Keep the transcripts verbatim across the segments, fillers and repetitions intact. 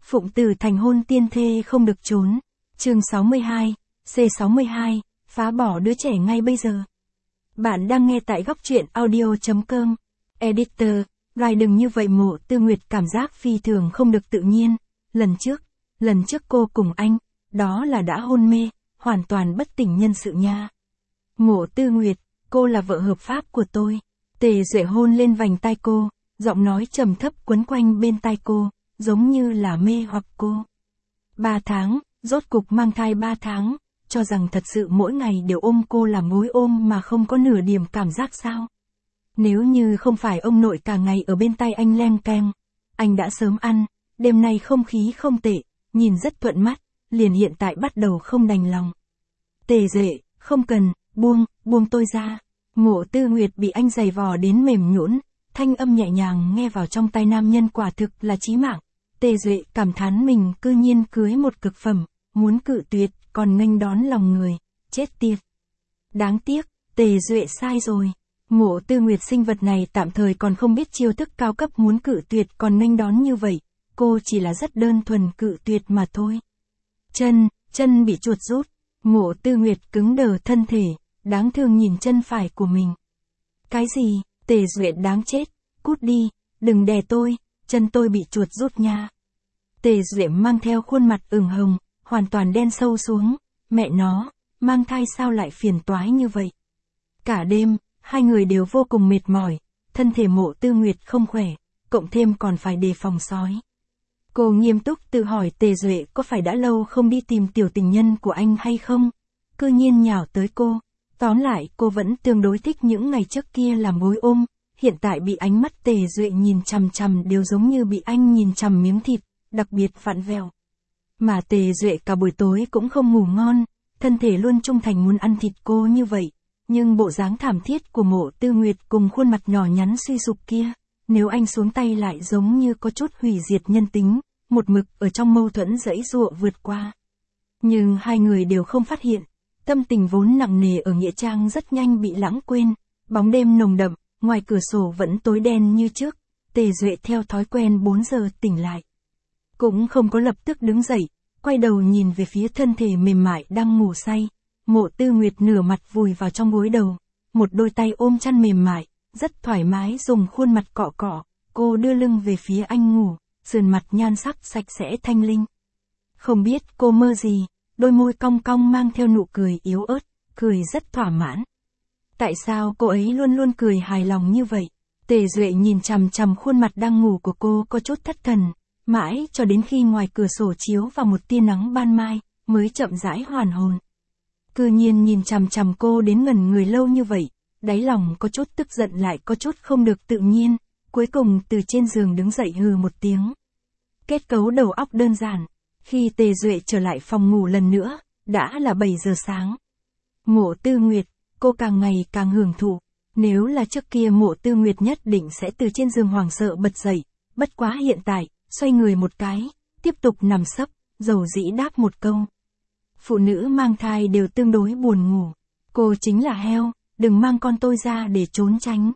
Phụng tử thành hôn tiên thê không được trốn. Chương sáu mươi hai, C sáu mươi hai, phá bỏ đứa trẻ ngay bây giờ. Bạn đang nghe tại góc truyện audio chấm com. Editor, Rai đừng như vậy Mộ Tư Nguyệt cảm giác phi thường không được tự nhiên. Lần trước, lần trước cô cùng anh, đó là đã hôn mê, hoàn toàn bất tỉnh nhân sự nha. Mộ Tư Nguyệt, cô là vợ hợp pháp của tôi. Tề Duệ hôn lên vành tai cô, giọng nói trầm thấp quấn quanh bên tai cô, giống như là mê hoặc cô. Ba tháng, rốt cục mang thai ba tháng, cho rằng thật sự mỗi ngày đều ôm cô làm gối ôm mà không có nửa điểm cảm giác sao. Nếu như không phải ông nội cả ngày ở bên tay anh leng keng, anh đã sớm ăn, đêm nay không khí không tệ, nhìn rất thuận mắt, liền hiện tại bắt đầu không đành lòng. Tề Duệ, không cần, buông, buông tôi ra. Mộ Tư Nguyệt bị anh giày vò đến mềm nhũn, thanh âm nhẹ nhàng nghe vào trong tai nam nhân quả thực là chí mạng. Tề Duệ cảm thán mình cư nhiên cưới một cực phẩm, muốn cự tuyệt, còn nghênh đón lòng người, chết tiệt. Đáng tiếc, Tề Duệ sai rồi. Mộ Tư Nguyệt sinh vật này tạm thời còn không biết chiêu thức cao cấp muốn cự tuyệt còn nghênh đón như vậy, cô chỉ là rất đơn thuần cự tuyệt mà thôi. Chân, chân bị chuột rút, Mộ Tư Nguyệt cứng đờ thân thể, đáng thương nhìn chân phải của mình. Cái gì, Tề Duệ đáng chết, cút đi, đừng đè tôi, chân tôi bị chuột rút nha. Tề Duệ mang theo khuôn mặt ửng hồng, hoàn toàn đen sâu xuống, mẹ nó, mang thai sao lại phiền toái như vậy. Cả đêm, hai người đều vô cùng mệt mỏi, thân thể Mộ Tư Nguyệt không khỏe, cộng thêm còn phải đề phòng sói. Cô nghiêm túc tự hỏi Tề Duệ có phải đã lâu không đi tìm tiểu tình nhân của anh hay không? Cư nhiên nhào tới cô. Tóm lại cô vẫn tương đối thích những ngày trước kia làm gối ôm, hiện tại bị ánh mắt Tề Duệ nhìn chằm chằm đều giống như bị anh nhìn chằm miếng thịt, đặc biệt vặn vẹo. Mà Tề Duệ cả buổi tối cũng không ngủ ngon, thân thể luôn trung thành muốn ăn thịt cô như vậy, nhưng bộ dáng thảm thiết của Mộ Tư Nguyệt cùng khuôn mặt nhỏ nhắn suy sụp kia, nếu anh xuống tay lại giống như có chút hủy diệt nhân tính, một mực ở trong mâu thuẫn giãy giụa vượt qua. Nhưng hai người đều không phát hiện. Tâm tình vốn nặng nề ở Nghĩa Trang rất nhanh bị lãng quên, bóng đêm nồng đậm, ngoài cửa sổ vẫn tối đen như trước, Tề Duệ theo thói quen bốn giờ tỉnh lại. Cũng không có lập tức đứng dậy, quay đầu nhìn về phía thân thể mềm mại đang ngủ say, Mộ Tư Nguyệt nửa mặt vùi vào trong gối đầu, một đôi tay ôm chăn mềm mại, rất thoải mái dùng khuôn mặt cọ cọ, cô đưa lưng về phía anh ngủ, sườn mặt nhan sắc sạch sẽ thanh linh. Không biết cô mơ gì. Đôi môi cong cong mang theo nụ cười yếu ớt, cười rất thỏa mãn. Tại sao cô ấy luôn luôn cười hài lòng như vậy? Tề Duệ nhìn chằm chằm khuôn mặt đang ngủ của cô có chút thất thần, mãi cho đến khi ngoài cửa sổ chiếu vào một tia nắng ban mai, mới chậm rãi hoàn hồn. Cư nhiên nhìn chằm chằm cô đến ngẩn người lâu như vậy, đáy lòng có chút tức giận lại có chút không được tự nhiên, cuối cùng từ trên giường đứng dậy hừ một tiếng. Kết cấu đầu óc đơn giản. Khi Tề Duệ trở lại phòng ngủ lần nữa, đã là bảy giờ sáng. Mộ Tư Nguyệt, cô càng ngày càng hưởng thụ. Nếu là trước kia Mộ Tư Nguyệt nhất định sẽ từ trên giường hoảng sợ bật dậy, bất quá hiện tại, xoay người một cái, tiếp tục nằm sấp, dầu dĩ đáp một câu. Phụ nữ mang thai đều tương đối buồn ngủ. Cô chính là heo, đừng mang con tôi ra để trốn tránh.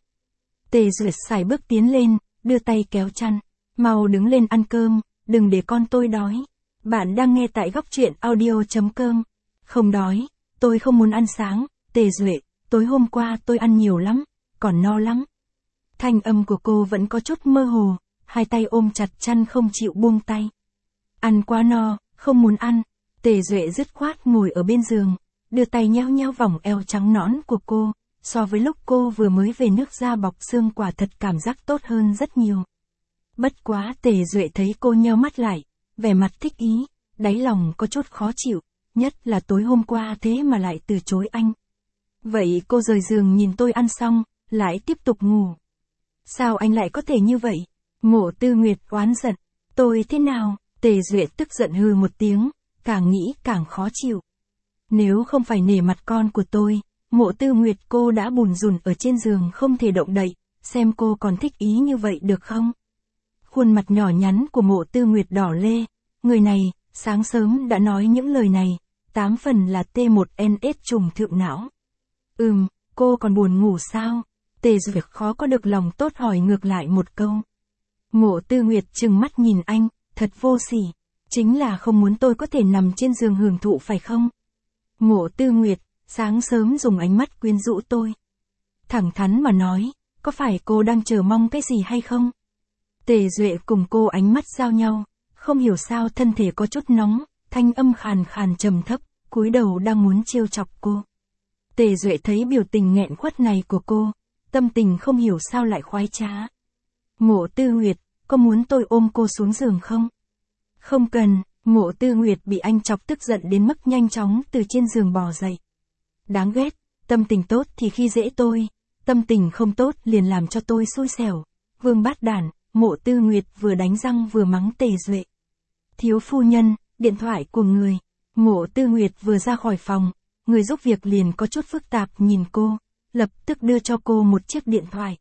Tề Duệ sải bước tiến lên, đưa tay kéo chăn. Mau đứng lên ăn cơm, đừng để con tôi đói. Bạn đang nghe tại góc truyện audio chấm com. Không đói, tôi không muốn ăn sáng, Tề Duệ, tối hôm qua tôi ăn nhiều lắm, còn no lắm. Thanh âm của cô vẫn có chút mơ hồ, hai tay ôm chặt chăn không chịu buông tay. Ăn quá no, không muốn ăn. Tề Duệ dứt khoát ngồi ở bên giường, đưa tay nhéo nhéo vòng eo trắng nõn của cô, so với lúc cô vừa mới về nước da bọc xương quả thật cảm giác tốt hơn rất nhiều. Bất quá Tề Duệ thấy cô nheo mắt lại, vẻ mặt thích ý, đáy lòng có chút khó chịu, nhất là tối hôm qua thế mà lại từ chối anh. Vậy cô rời giường nhìn tôi ăn xong, lại tiếp tục ngủ. Sao anh lại có thể như vậy? Mộ Tư Nguyệt oán giận. Tôi thế nào? Tề Duệ tức giận hừ một tiếng, càng nghĩ càng khó chịu. Nếu không phải nể mặt con của tôi, Mộ Tư Nguyệt cô đã bùn rùn ở trên giường không thể động đậy, xem cô còn thích ý như vậy được không? Khuôn mặt nhỏ nhắn của Mộ Tư Nguyệt đỏ lê, người này, sáng sớm đã nói những lời này, tám phần là T một N S trùng thượng não. Ừm, cô còn buồn ngủ sao? Tề Duệ khó có được lòng tốt hỏi ngược lại một câu. Mộ Tư Nguyệt trừng mắt nhìn anh, thật vô sỉ, Chính là không muốn tôi có thể nằm trên giường hưởng thụ phải không? Mộ Tư Nguyệt, sáng sớm dùng ánh mắt quyến rũ tôi. Thẳng thắn mà nói, có phải cô đang chờ mong cái gì hay không? Tề Duệ cùng cô ánh mắt giao nhau, không hiểu sao thân thể có chút nóng, thanh âm khàn khàn trầm thấp, cúi đầu đang muốn trêu chọc cô. Tề Duệ thấy biểu tình nghẹn khuất này của cô, tâm tình không hiểu sao lại khoái trá. Mộ Tư Nguyệt, có muốn tôi ôm cô xuống giường không? Không cần, Mộ Tư Nguyệt bị anh chọc tức giận đến mức nhanh chóng từ trên giường bò dậy. Đáng ghét, tâm tình tốt thì khi dễ tôi, tâm tình không tốt liền làm cho tôi xui xẻo. Vương bát đản, Mộ Tư Nguyệt vừa đánh răng vừa mắng Tề Duệ. Thiếu phu nhân, điện thoại của người. Mộ Tư Nguyệt vừa ra khỏi phòng, người giúp việc liền có chút phức tạp nhìn cô, lập tức đưa cho cô một chiếc điện thoại.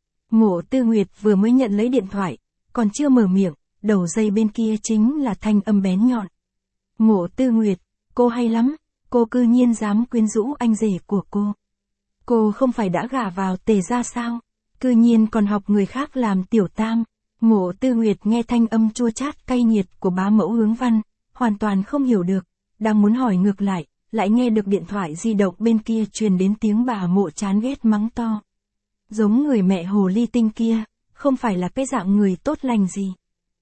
Mộ Tư Nguyệt vừa mới nhận lấy điện thoại, còn chưa mở miệng, đầu dây bên kia chính là thanh âm bén nhọn. Mộ Tư Nguyệt, cô hay lắm, cô cư nhiên dám quyến rũ anh rể của cô. Cô không phải đã gả vào Tề gia sao, cư nhiên còn học người khác làm tiểu tam. Mộ Tư Nguyệt nghe thanh âm chua chát cay nghiệt của bá mẫu Hướng Văn, hoàn toàn không hiểu được, đang muốn hỏi ngược lại, lại nghe được điện thoại di động bên kia truyền đến tiếng bà Mộ chán ghét mắng to. Giống người mẹ hồ ly tinh kia, không phải là cái dạng người tốt lành gì.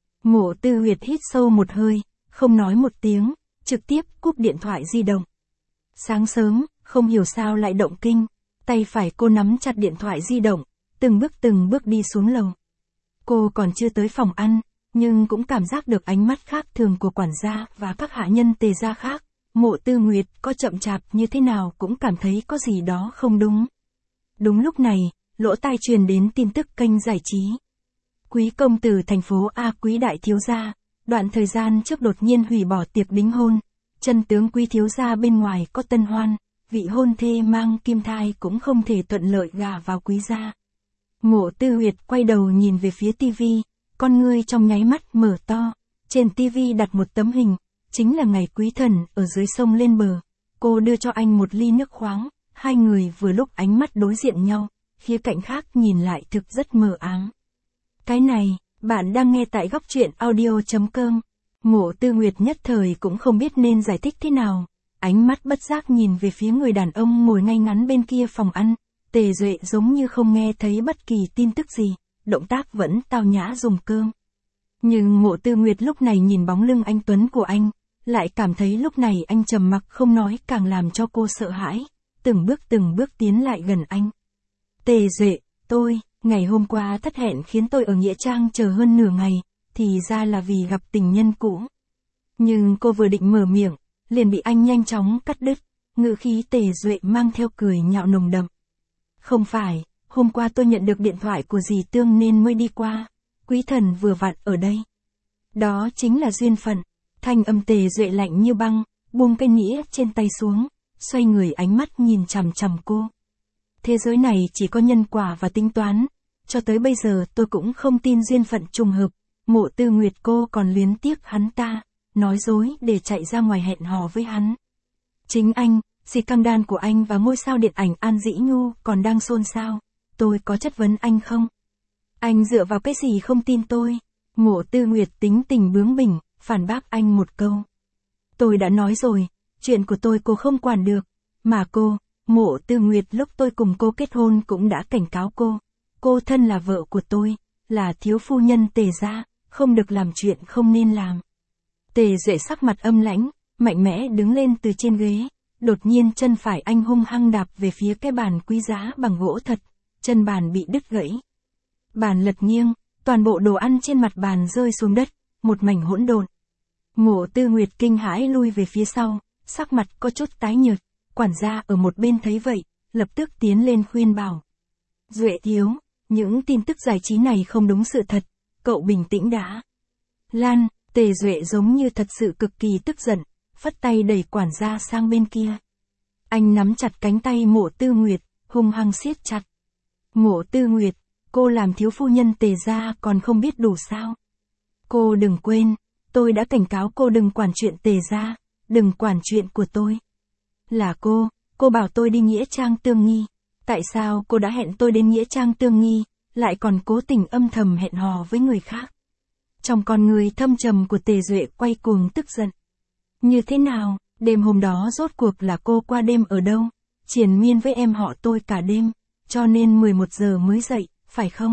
Mộ Tư Nguyệt hít sâu một hơi, không nói một tiếng, trực tiếp cúp điện thoại di động. Sáng sớm, không hiểu sao lại động kinh, tay phải cô nắm chặt điện thoại di động, từng bước từng bước đi xuống lầu. Cô còn chưa tới phòng ăn, nhưng cũng cảm giác được ánh mắt khác thường của quản gia và các hạ nhân Tề gia khác. Mộ Tư Nguyệt có chậm chạp như thế nào cũng cảm thấy có gì đó không đúng. Đúng lúc này, lỗ tai truyền đến tin tức kênh giải trí. Quý công tử thành phố A Quý đại thiếu gia, đoạn thời gian trước đột nhiên hủy bỏ tiệc đính hôn. Chân tướng Quý thiếu gia bên ngoài có tân hoan, vị hôn thê mang kim thai cũng không thể thuận lợi gả vào Quý gia. Mộ Tư Nguyệt quay đầu nhìn về phía tivi, con ngươi trong nháy mắt mở to. Trên tivi đặt một tấm hình, chính là ngày Quý thần ở dưới sông lên bờ. Cô đưa cho anh một ly nước khoáng, hai người vừa lúc ánh mắt đối diện nhau, khía cạnh khác nhìn lại thực rất mờ ám. Cái này, bạn đang nghe tại góc truyện audio chấm com. Mộ Tư Nguyệt nhất thời cũng không biết nên giải thích thế nào, ánh mắt bất giác nhìn về phía người đàn ông ngồi ngay ngắn bên kia phòng ăn. Tề Duệ giống như không nghe thấy bất kỳ tin tức gì, động tác vẫn tao nhã dùng cơm. Nhưng Mộ Tư Nguyệt lúc này nhìn bóng lưng anh tuấn của anh, lại cảm thấy lúc này anh trầm mặc không nói càng làm cho cô sợ hãi, từng bước từng bước tiến lại gần anh. Tề Duệ, tôi, ngày hôm qua thất hẹn khiến tôi ở Nghĩa Trang chờ hơn nửa ngày, thì ra là vì gặp tình nhân cũ. Nhưng cô vừa định mở miệng, liền bị anh nhanh chóng cắt đứt, ngữ khí Tề Duệ mang theo cười nhạo nồng đậm. Không phải, hôm qua tôi nhận được điện thoại của dì Tương nên mới đi qua, Quý thần vừa vặn ở đây. Đó chính là duyên phận. Thanh âm Tề Duệ lạnh như băng, buông cây nĩa trên tay xuống, xoay người ánh mắt nhìn chằm chằm cô. Thế giới này chỉ có nhân quả và tính toán, cho tới bây giờ tôi cũng không tin duyên phận trùng hợp. Mộ Tư Nguyệt cô còn luyến tiếc hắn ta, nói dối để chạy ra ngoài hẹn hò với hắn. Chính anh, scandal của anh và ngôi sao điện ảnh An Dĩ Nhu còn đang xôn xao, tôi có chất vấn anh không? Anh dựa vào cái gì không tin tôi? Mộ Tư Nguyệt tính tình bướng bỉnh, phản bác anh một câu. Tôi đã nói rồi, chuyện của tôi cô không quản được, mà cô, Mộ Tư Nguyệt lúc tôi cùng cô kết hôn cũng đã cảnh cáo cô. Cô thân là vợ của tôi, là thiếu phu nhân Tề gia, không được làm chuyện không nên làm. Tề Duệ sắc mặt âm lãnh, mạnh mẽ đứng lên từ trên ghế, đột nhiên chân phải anh hung hăng đạp về phía cái bàn quý giá bằng gỗ thật, chân bàn bị đứt gãy. Bàn lật nghiêng, toàn bộ đồ ăn trên mặt bàn rơi xuống đất, một mảnh hỗn độn. Mộ Tư Nguyệt kinh hãi lui về phía sau, sắc mặt có chút tái nhợt, quản gia ở một bên thấy vậy, lập tức tiến lên khuyên bảo. Duệ thiếu, những tin tức giải trí này không đúng sự thật, cậu bình tĩnh đã. Lan, Tề Duệ giống như thật sự cực kỳ tức giận, phất tay đẩy quản gia sang bên kia. Anh nắm chặt cánh tay Mộ Tư Nguyệt, hung hăng siết chặt. Mộ Tư Nguyệt, cô làm thiếu phu nhân Tề gia còn không biết đủ sao? Cô đừng quên, tôi đã cảnh cáo cô đừng quản chuyện Tề gia, đừng quản chuyện của tôi. Là cô, cô bảo tôi đi Nghĩa Trang Tương Nghi. Tại sao cô đã hẹn tôi đến Nghĩa Trang Tương Nghi, lại còn cố tình âm thầm hẹn hò với người khác? Trong con người thâm trầm của Tề Duệ quay cuồng tức giận. Như thế nào, đêm hôm đó rốt cuộc là cô qua đêm ở đâu? Triền miên với em họ tôi cả đêm, cho nên mười một giờ mới dậy, phải không?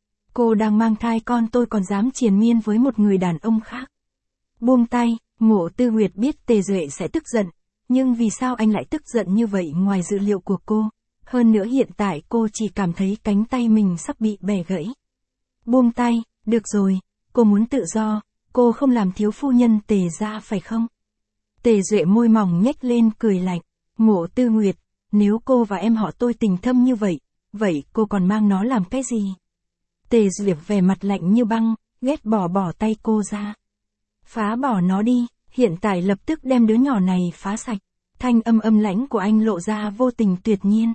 Cô đang mang thai con tôi còn dám triền miên với một người đàn ông khác. Buông tay, Mộ Tư Nguyệt biết Tề Duệ sẽ tức giận, nhưng vì sao anh lại tức giận như vậy ngoài dự liệu của cô? Hơn nữa hiện tại cô chỉ cảm thấy cánh tay mình sắp bị bẻ gãy. Buông tay, được rồi, cô muốn tự do, cô không làm thiếu phu nhân Tề gia phải không? Tề Duệ môi mỏng nhếch lên cười lạnh. Mộ Tư Nguyệt, nếu cô và em họ tôi tình thâm như vậy, vậy cô còn mang nó làm cái gì? Tề Duệ vẻ mặt lạnh như băng, ghét bỏ bỏ tay cô ra. Phá bỏ nó đi, hiện tại lập tức đem đứa nhỏ này phá sạch. Thanh âm âm lãnh của anh lộ ra vô tình tuyệt nhiên.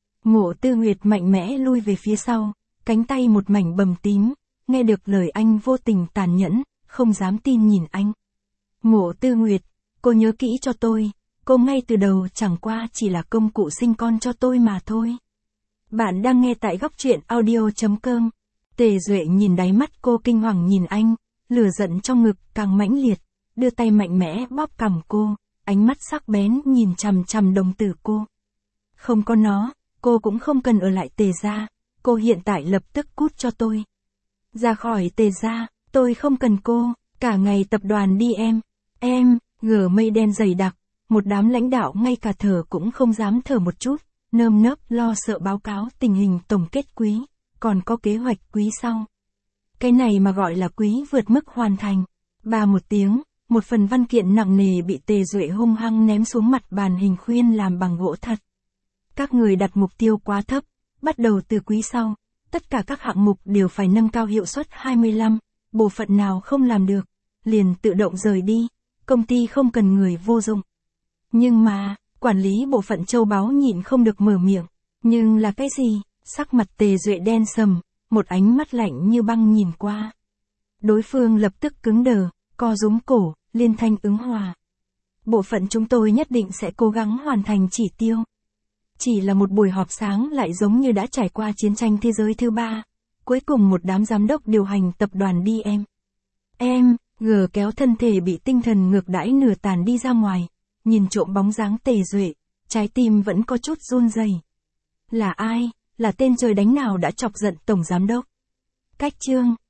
Mộ Tư Nguyệt mạnh mẽ lui về phía sau, cánh tay một mảnh bầm tím, nghe được lời anh vô tình tàn nhẫn, không dám tin nhìn anh. Mộ Tư Nguyệt, cô nhớ kỹ cho tôi, cô ngay từ đầu chẳng qua chỉ là công cụ sinh con cho tôi mà thôi. Bạn đang nghe tại góc truyện audio chấm com. Tề Duệ nhìn đáy mắt cô kinh hoàng nhìn anh, lửa giận trong ngực càng mãnh liệt, đưa tay mạnh mẽ bóp cằm cô, ánh mắt sắc bén nhìn chằm chằm đồng tử cô. Không có nó, cô cũng không cần ở lại Tề gia, cô hiện tại lập tức cút cho tôi. Ra khỏi Tề gia, tôi không cần cô, cả ngày tập đoàn đi em, em, gờ mây đen dày đặc, một đám lãnh đạo ngay cả thở cũng không dám thở một chút, nơm nớp lo sợ báo cáo tình hình tổng kết quý, còn có kế hoạch quý sau. Cái này mà gọi là quý vượt mức hoàn thành. Ba một tiếng, một phần văn kiện nặng nề bị Tề Duệ hung hăng ném xuống mặt bàn hình khuyên làm bằng gỗ thật. Các người đặt mục tiêu quá thấp, bắt đầu từ quý sau, tất cả các hạng mục đều phải nâng cao hiệu suất hai mươi lăm, bộ phận nào không làm được, liền tự động rời đi, công ty không cần người vô dụng. Nhưng mà, quản lý bộ phận châu báu nhịn không được mở miệng, nhưng là cái gì? Sắc mặt Tề Duệ đen sầm, một ánh mắt lạnh như băng nhìn qua. Đối phương lập tức cứng đờ, co rúm cổ, liên thanh ứng hòa. Bộ phận chúng tôi nhất định sẽ cố gắng hoàn thành chỉ tiêu. Chỉ là một buổi họp sáng lại giống như đã trải qua chiến tranh thế giới thứ ba. Cuối cùng một đám giám đốc điều hành tập đoàn đi em. Em, gờ kéo thân thể bị tinh thần ngược đãi nửa tàn đi ra ngoài. Nhìn trộm bóng dáng Tề Duệ, trái tim vẫn có chút run rẩy. Là ai? Là tên trời đánh nào đã chọc giận tổng giám đốc? Cách chương